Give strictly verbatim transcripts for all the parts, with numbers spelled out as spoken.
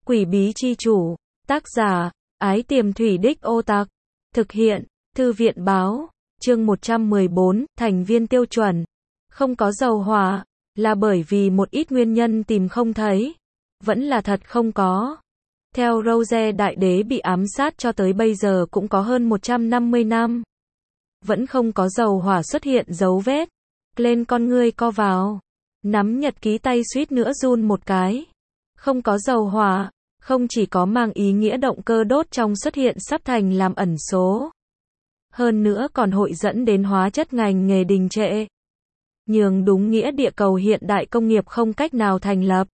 Quỷ bí chi chủ. Tác giả, Ái Tiềm Thủy Đích Ô Tặc. Thực hiện, Thư viện báo. Chương một trăm mười bốn, thành viên tiêu chuẩn. Không có dầu hỏa, là bởi vì một ít nguyên nhân tìm không thấy. Vẫn là thật không có. Theo Rose đại đế bị ám sát cho tới bây giờ cũng có hơn một trăm năm mươi năm. Vẫn không có dầu hỏa xuất hiện dấu vết. Lên con ngươi co vào. Nắm nhật ký tay suýt nữa run một cái. Không có dầu hỏa, không chỉ có mang ý nghĩa động cơ đốt trong xuất hiện sắp thành làm ẩn số. Hơn nữa còn hội dẫn đến hóa chất ngành nghề đình trệ. Nhường đúng nghĩa địa cầu hiện đại công nghiệp không cách nào thành lập.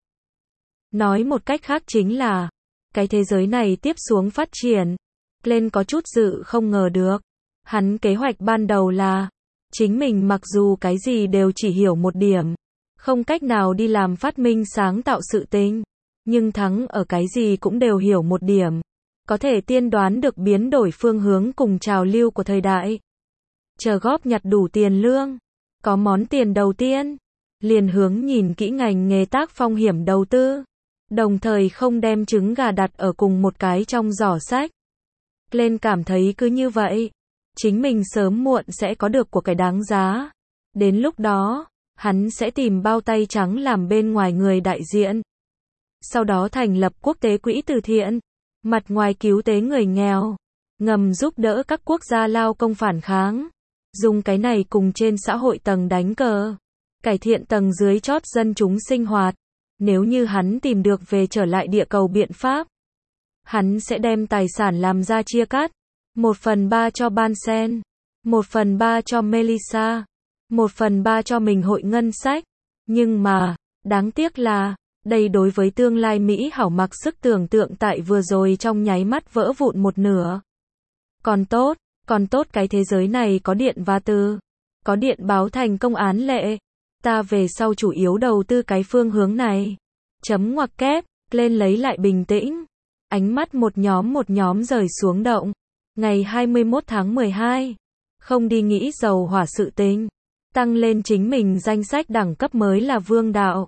Nói một cách khác chính là, cái thế giới này tiếp xuống phát triển. Lên có chút dự không ngờ được. Hắn kế hoạch ban đầu là, chính mình mặc dù cái gì đều chỉ hiểu một điểm, không cách nào đi làm phát minh sáng tạo sự tình, nhưng thắng ở cái gì cũng đều hiểu một điểm, có thể tiên đoán được biến đổi phương hướng cùng trào lưu của thời đại. Chờ góp nhặt đủ tiền lương, có món tiền đầu tiên, liền hướng nhìn kỹ ngành nghề tác phong hiểm đầu tư, đồng thời không đem trứng gà đặt ở cùng một cái trong giỏ sách. Lên cảm thấy cứ như vậy, chính mình sớm muộn sẽ có được của cái đáng giá. Đến lúc đó, hắn sẽ tìm bao tay trắng làm bên ngoài người đại diện. Sau đó thành lập quốc tế quỹ từ thiện, mặt ngoài cứu tế người nghèo, ngầm giúp đỡ các quốc gia lao công phản kháng. Dùng cái này cùng trên xã hội tầng đánh cờ, cải thiện tầng dưới chót dân chúng sinh hoạt. Nếu như hắn tìm được về trở lại địa cầu biện pháp, hắn sẽ đem tài sản làm ra chia cắt. Một phần ba cho Bansen, một phần ba cho Melissa, một phần ba cho mình hội ngân sách. Nhưng mà, đáng tiếc là, đây đối với tương lai Mỹ hảo mặc sức tưởng tượng tại vừa rồi trong nháy mắt vỡ vụn một nửa. Còn tốt, còn tốt cái thế giới này có điện và từ, có điện báo thành công án lệ. Ta về sau chủ yếu đầu tư cái phương hướng này. Chấm ngoặc kép, lên lấy lại bình tĩnh. Ánh mắt một nhóm một nhóm rời xuống động. Ngày hai mươi mốt tháng mười hai, không đi nghĩ dầu hỏa sự tình, tăng lên chính mình danh sách đẳng cấp mới là vương đạo.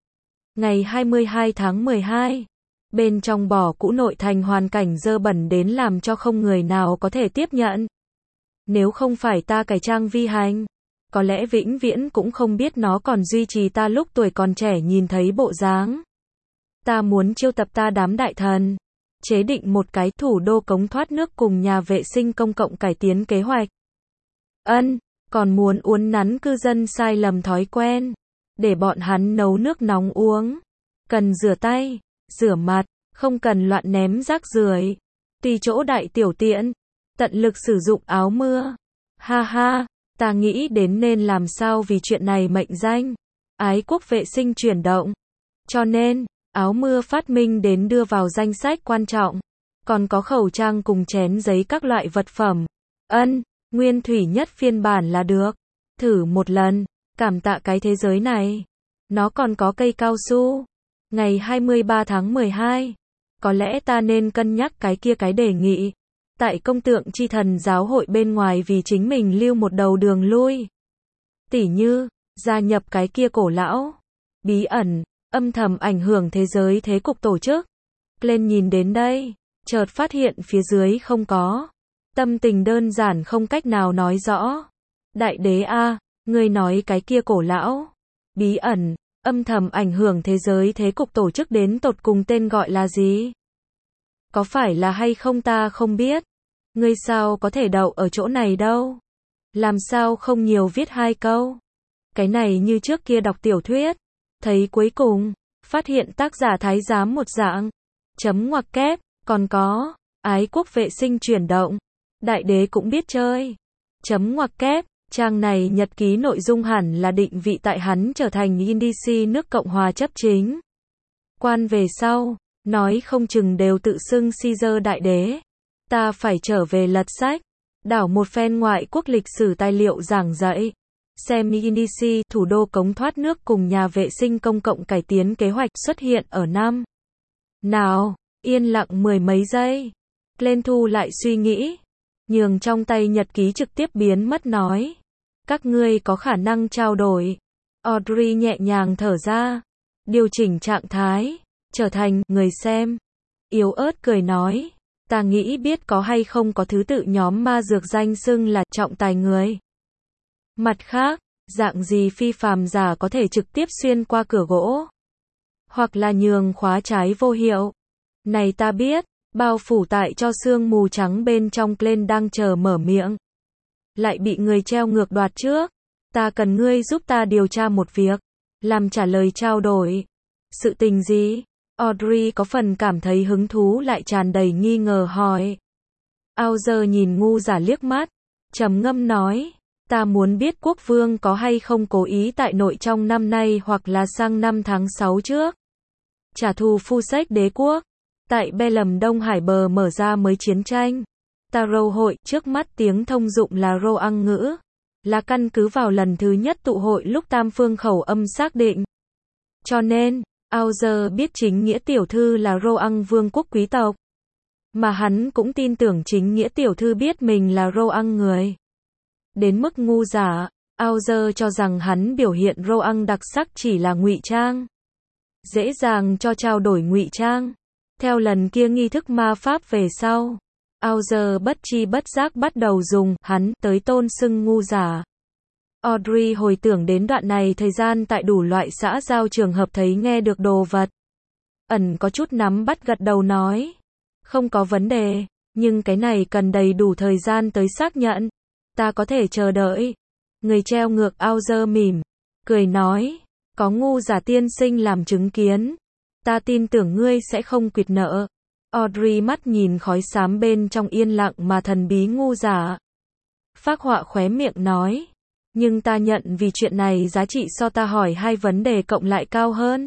Ngày hai mươi hai tháng mười hai, bên trong bỏ cũ nội thành hoàn cảnh dơ bẩn đến làm cho không người nào có thể tiếp nhận. Nếu không phải ta cải trang vi hành, có lẽ vĩnh viễn cũng không biết nó còn duy trì ta lúc tuổi còn trẻ nhìn thấy bộ dáng. Ta muốn chiêu tập ta đám đại thần, chế định một cái thủ đô cống thoát nước cùng nhà vệ sinh công cộng cải tiến kế hoạch. Ân, còn muốn uốn nắn cư dân sai lầm thói quen, để bọn hắn nấu nước nóng uống, cần rửa tay, rửa mặt, không cần loạn ném rác rưởi, tùy chỗ đại tiểu tiện, tận lực sử dụng áo mưa. Ha ha, ta nghĩ đến nên làm sao vì chuyện này mệnh danh ái quốc vệ sinh chuyển động. Cho nên, áo mưa phát minh đến đưa vào danh sách quan trọng. Còn có khẩu trang cùng chén giấy các loại vật phẩm. Ân, nguyên thủy nhất phiên bản là được. Thử một lần, cảm tạ cái thế giới này. Nó còn có cây cao su. Ngày hai mươi ba tháng mười hai, có lẽ ta nên cân nhắc cái kia cái đề nghị. Tại công tượng chi thần giáo hội bên ngoài vì chính mình lưu một đầu đường lui. Tỉ như, gia nhập cái kia cổ lão, bí ẩn, âm thầm ảnh hưởng thế giới thế cục tổ chức. Lên nhìn đến đây, chợt phát hiện phía dưới không có. Tâm tình đơn giản không cách nào nói rõ. Đại đế a, ngươi nói cái kia cổ lão, bí ẩn, âm thầm ảnh hưởng thế giới thế cục tổ chức đến tột cùng tên gọi là gì? Có phải là hay không ta không biết. Ngươi sao có thể đậu ở chỗ này đâu? Làm sao không nhiều viết hai câu? Cái này như trước kia đọc tiểu thuyết. Thấy cuối cùng, phát hiện tác giả thái giám một dạng. Chấm ngoặc kép, còn có, ái quốc vệ sinh chuyển động. Đại đế cũng biết chơi. Chấm ngoặc kép, trang này nhật ký nội dung hẳn là định vị tại hắn trở thành Indici nước Cộng hòa chấp chính. Quan về sau, nói không chừng đều tự xưng Caesar đại đế. Ta phải trở về lật sách, đảo một phen ngoại quốc lịch sử tài liệu giảng dạy. Xem Indici, thủ đô cống thoát nước cùng nhà vệ sinh công cộng cải tiến kế hoạch xuất hiện ở năm. Nào, yên lặng mười mấy giây. Lên thu lại suy nghĩ. Nhường trong tay nhật ký trực tiếp biến mất nói. Các ngươi có khả năng trao đổi. Audrey nhẹ nhàng thở ra. Điều chỉnh trạng thái. Trở thành người xem. yếu ớt cười nói, ta nghĩ biết có hay không có thứ tự nhóm ma dược danh xưng là trọng tài người. Mặt khác, dạng gì phi phàm giả có thể trực tiếp xuyên qua cửa gỗ, hoặc là nhường khóa trái vô hiệu. Này ta biết, bao phủ tại cho sương mù trắng bên trong Glenn đang chờ mở miệng. Lại bị người treo ngược đoạt trước. Ta cần ngươi giúp ta điều tra một việc. Làm trả lời trao đổi. Sự tình gì? Audrey có phần cảm thấy hứng thú lại tràn đầy nghi ngờ hỏi. Auger nhìn ngu giả liếc mắt, trầm ngâm nói, ta muốn biết quốc vương có hay không cố ý tại nội trong năm nay hoặc là sang năm tháng sáu trước. Trả thù phu sách đế quốc. Tại Belem Đông Hải bờ mở ra mới chiến tranh. Tarot hội trước mắt tiếng thông dụng là Roang ngữ. Là căn cứ vào lần thứ nhất tụ hội lúc tam phương khẩu âm xác định. Cho nên, Auger biết chính nghĩa tiểu thư là Roang vương quốc quý tộc. Mà hắn cũng tin tưởng chính nghĩa tiểu thư biết mình là Roang người. Đến mức ngu giả, Auger cho rằng hắn biểu hiện Roang đặc sắc chỉ là ngụy trang. Dễ dàng cho trao đổi ngụy trang. Theo lần kia nghi thức ma pháp về sau, Auger bất chi bất giác bắt đầu dùng hắn tới tôn xưng ngu giả. Audrey hồi tưởng đến đoạn này thời gian tại đủ loại xã giao trường hợp thấy nghe được đồ vật. Ẩn có chút nắm bắt gật đầu nói. Không có vấn đề, nhưng cái này cần đầy đủ thời gian tới xác nhận. Ta có thể chờ đợi. Người treo ngược Auger mỉm, cười nói, có ngu giả tiên sinh làm chứng kiến. Ta tin tưởng ngươi sẽ không quyệt nợ. Audrey mắt nhìn khói xám bên trong yên lặng mà thần bí ngu giả. Phác họa khóe miệng nói. Nhưng ta nhận vì chuyện này giá trị so ta hỏi hai vấn đề cộng lại cao hơn.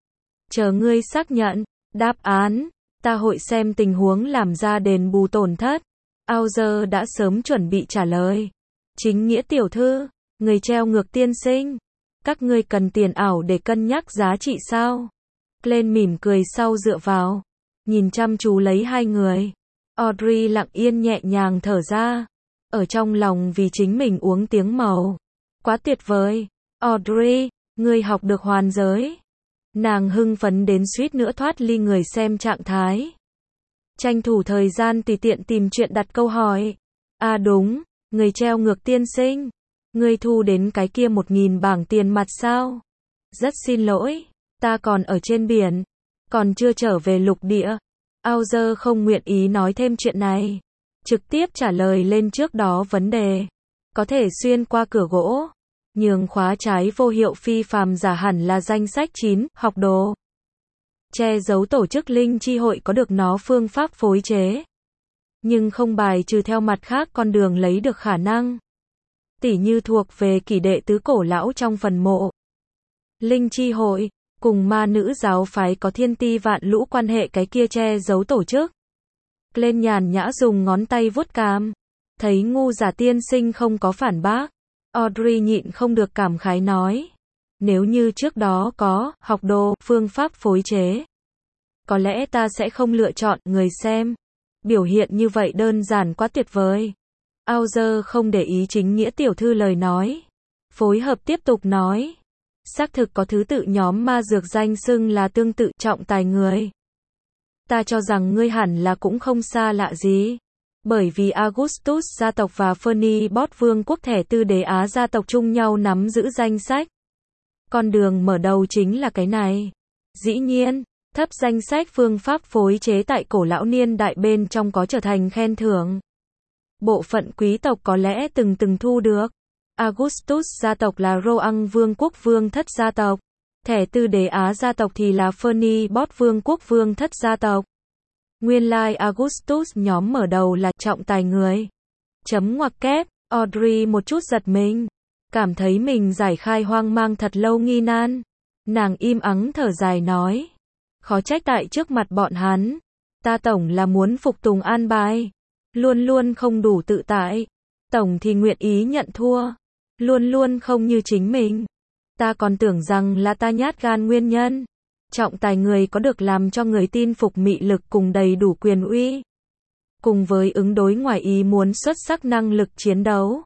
Chờ ngươi xác nhận. Đáp án. Ta hội xem tình huống làm ra đền bù tổn thất. Auger đã sớm chuẩn bị trả lời. Chính nghĩa tiểu thư. Người treo ngược tiên sinh. Các ngươi cần tiền ảo để cân nhắc giá trị sao? Glenn mỉm cười sau dựa vào. Nhìn chăm chú lấy hai người. Audrey lặng yên nhẹ nhàng thở ra. Ở trong lòng vì chính mình uống tiếng màu. Quá tuyệt vời. Audrey, ngươi học được hoàn giới. Nàng hưng phấn đến suýt nữa thoát ly người xem trạng thái. Tranh thủ thời gian tùy tiện tìm chuyện đặt câu hỏi. À đúng, người treo ngược tiên sinh. Ngươi thu đến cái kia một nghìn bảng tiền mặt sao? Rất xin lỗi, ta còn ở trên biển. Còn chưa trở về lục địa. Auger không nguyện ý nói thêm chuyện này. Trực tiếp trả lời lên trước đó vấn đề. Có thể xuyên qua cửa gỗ. Nhường khóa trái vô hiệu phi phàm giả hẳn là danh sách chín, học đồ. Che giấu tổ chức linh chi hội có được nó phương pháp phối chế. Nhưng không bài trừ theo mặt khác con đường lấy được khả năng. Tỉ như thuộc về kỷ đệ tứ cổ lão trong phần mộ. Linh chi hội, cùng ma nữ giáo phái có thiên ti vạn lũ quan hệ cái kia che giấu tổ chức. Glenn nhàn nhã dùng ngón tay vuốt cằm. Thấy ngu giả tiên sinh không có phản bác. Audrey nhịn không được cảm khái nói. Nếu như trước đó có học đồ, phương pháp phối chế. Có lẽ ta sẽ không lựa chọn người xem. Biểu hiện như vậy đơn giản quá tuyệt vời. Auger không để ý chính nghĩa tiểu thư lời nói. Phối hợp tiếp tục nói. Xác thực có thứ tự nhóm ma dược danh xưng là tương tự trọng tài người. Ta cho rằng ngươi hẳn là cũng không xa lạ gì. Bởi vì Augustus gia tộc và Phönibot vương quốc thẻ tư đế Á gia tộc chung nhau nắm giữ danh sách. Con đường mở đầu chính là cái này. Dĩ nhiên, thấp danh sách phương pháp phối chế tại cổ lão niên đại bên trong có trở thành khen thưởng. Bộ phận quý tộc có lẽ từng từng thu được. Augustus gia tộc là Roang vương quốc vương thất gia tộc. Thẻ tư đế Á gia tộc thì là Phönibot vương quốc vương thất gia tộc. Nguyên lai Augustus nhóm mở đầu là trọng tài người. Chấm ngoặc kép, Audrey một chút giật mình. Cảm thấy mình giải khai hoang mang thật lâu nghi nan. Nàng im ắng thở dài nói. Khó trách tại trước mặt bọn hắn. Ta tổng là muốn phục tùng an bài. Luôn luôn không đủ tự tại. Tổng thì nguyện ý nhận thua. Luôn luôn không như chính mình. Ta còn tưởng rằng là ta nhát gan nguyên nhân. Trọng tài người có được làm cho người tin phục mị lực cùng đầy đủ quyền uy. Cùng với ứng đối ngoài ý muốn xuất sắc năng lực chiến đấu.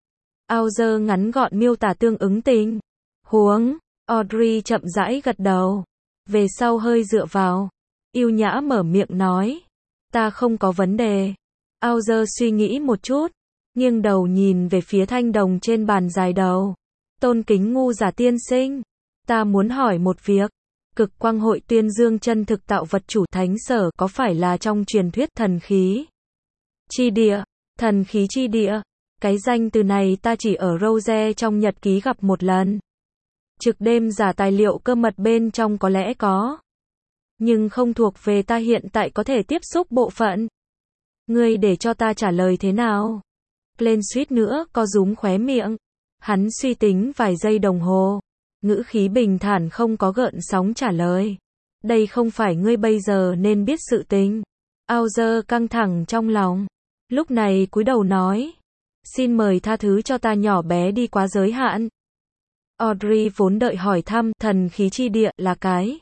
Auger ngắn gọn miêu tả tương ứng tình huống. Audrey chậm rãi gật đầu. Về sau hơi dựa vào. Yêu nhã mở miệng nói. Ta không có vấn đề. Auger suy nghĩ một chút, nghiêng đầu nhìn về phía thanh đồng trên bàn dài đầu. Tôn kính Ngu Giả tiên sinh, ta muốn hỏi một việc. Cực quang hội tuyên dương chân thực tạo vật chủ thánh sở có phải là trong truyền thuyết thần khí chi địa? Thần khí chi địa, cái danh từ này ta chỉ ở Rose trong nhật ký gặp một lần. Trực đêm giả tài liệu cơ mật bên trong có lẽ có, nhưng không thuộc về ta hiện tại có thể tiếp xúc bộ phận. Ngươi để cho ta trả lời thế nào? Glenn suýt nữa co rúm khóe miệng. Hắn suy tính vài giây đồng hồ, ngữ khí bình thản không có gợn sóng trả lời. Đây không phải ngươi bây giờ nên biết sự tình. Auger căng thẳng trong lòng, lúc này cúi đầu nói. Xin mời tha thứ cho ta nhỏ bé đi quá giới hạn. Audrey vốn đợi hỏi thăm thần khí chi địa là cái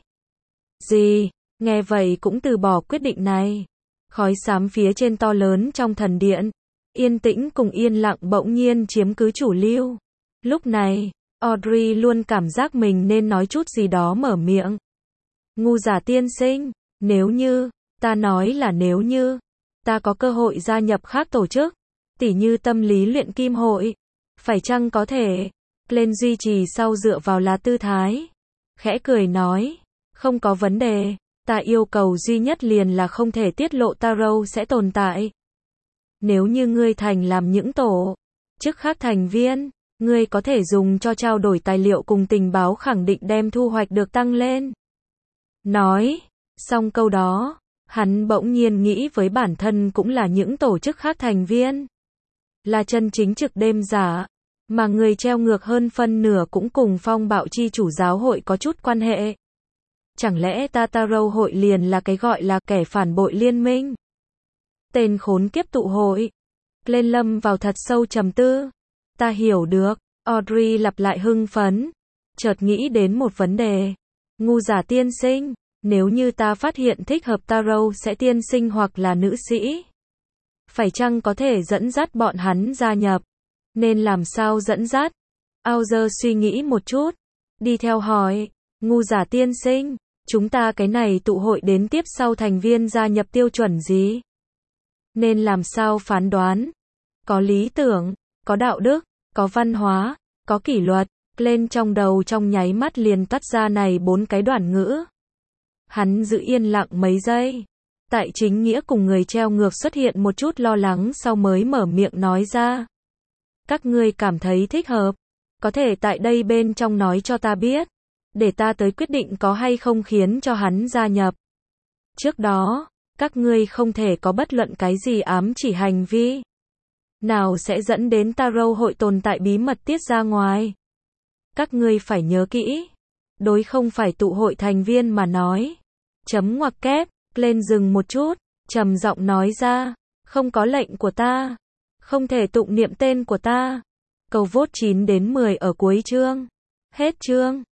gì, nghe vậy cũng từ bỏ quyết định này. Khói xám phía trên to lớn trong thần điện, yên tĩnh cùng yên lặng bỗng nhiên chiếm cứ chủ lưu. Lúc này, Audrey luôn cảm giác mình nên nói chút gì đó mở miệng. Ngu Giả tiên sinh, nếu như, ta nói là nếu như, ta có cơ hội gia nhập khác tổ chức, tỉ như tâm lý luyện kim hội, phải chăng có thể? Glenn duy trì sau dựa vào là tư thái, khẽ cười nói, không có vấn đề, ta yêu cầu duy nhất liền là không thể tiết lộ Tarot sẽ tồn tại. Nếu như ngươi thành làm những tổ chức khác thành viên, ngươi có thể dùng cho trao đổi tài liệu cùng tình báo khẳng định đem thu hoạch được tăng lên. Nói xong câu đó, hắn bỗng nhiên nghĩ với bản thân cũng là những tổ chức khác thành viên, là chân chính trực đêm giả, mà người treo ngược hơn phân nửa cũng cùng phong bạo chi chủ giáo hội có chút quan hệ. Chẳng lẽ Tarot hội liền là cái gọi là kẻ phản bội liên minh? Tên khốn kiếp tụ hội. Glenn lâm vào thật sâu trầm tư. Ta hiểu được. Audrey lặp lại hưng phấn, chợt nghĩ đến một vấn đề. Ngu Giả tiên sinh, nếu như ta phát hiện thích hợp Tarot sẽ tiên sinh hoặc là nữ sĩ, phải chăng có thể dẫn dắt bọn hắn gia nhập? Nên làm sao dẫn dắt? Auger suy nghĩ một chút, đi theo hỏi. Ngu Giả tiên sinh, chúng ta cái này tụ hội đến tiếp sau thành viên gia nhập tiêu chuẩn gì? Nên làm sao phán đoán? Có lý tưởng, có đạo đức, có văn hóa, có kỷ luật. Lên trong đầu trong nháy mắt liền tắt ra này bốn cái đoạn ngữ. Hắn giữ yên lặng mấy giây. Tại chính nghĩa cùng người treo ngược xuất hiện một chút lo lắng sau mới mở miệng nói ra. Các ngươi cảm thấy thích hợp, có thể tại đây bên trong nói cho ta biết, để ta tới quyết định có hay không khiến cho hắn gia nhập. Trước đó, các ngươi không thể có bất luận cái gì ám chỉ hành vi nào sẽ dẫn đến Tarot hội tồn tại bí mật tiết ra ngoài. Các ngươi phải nhớ kỹ, đối không phải tụ hội thành viên mà nói. Chấm ngoặc kép, lên dừng một chút, trầm giọng nói ra, không có lệnh của ta, không thể tụng niệm tên của ta. Câu vote chín đến mười ở cuối chương. Hết chương.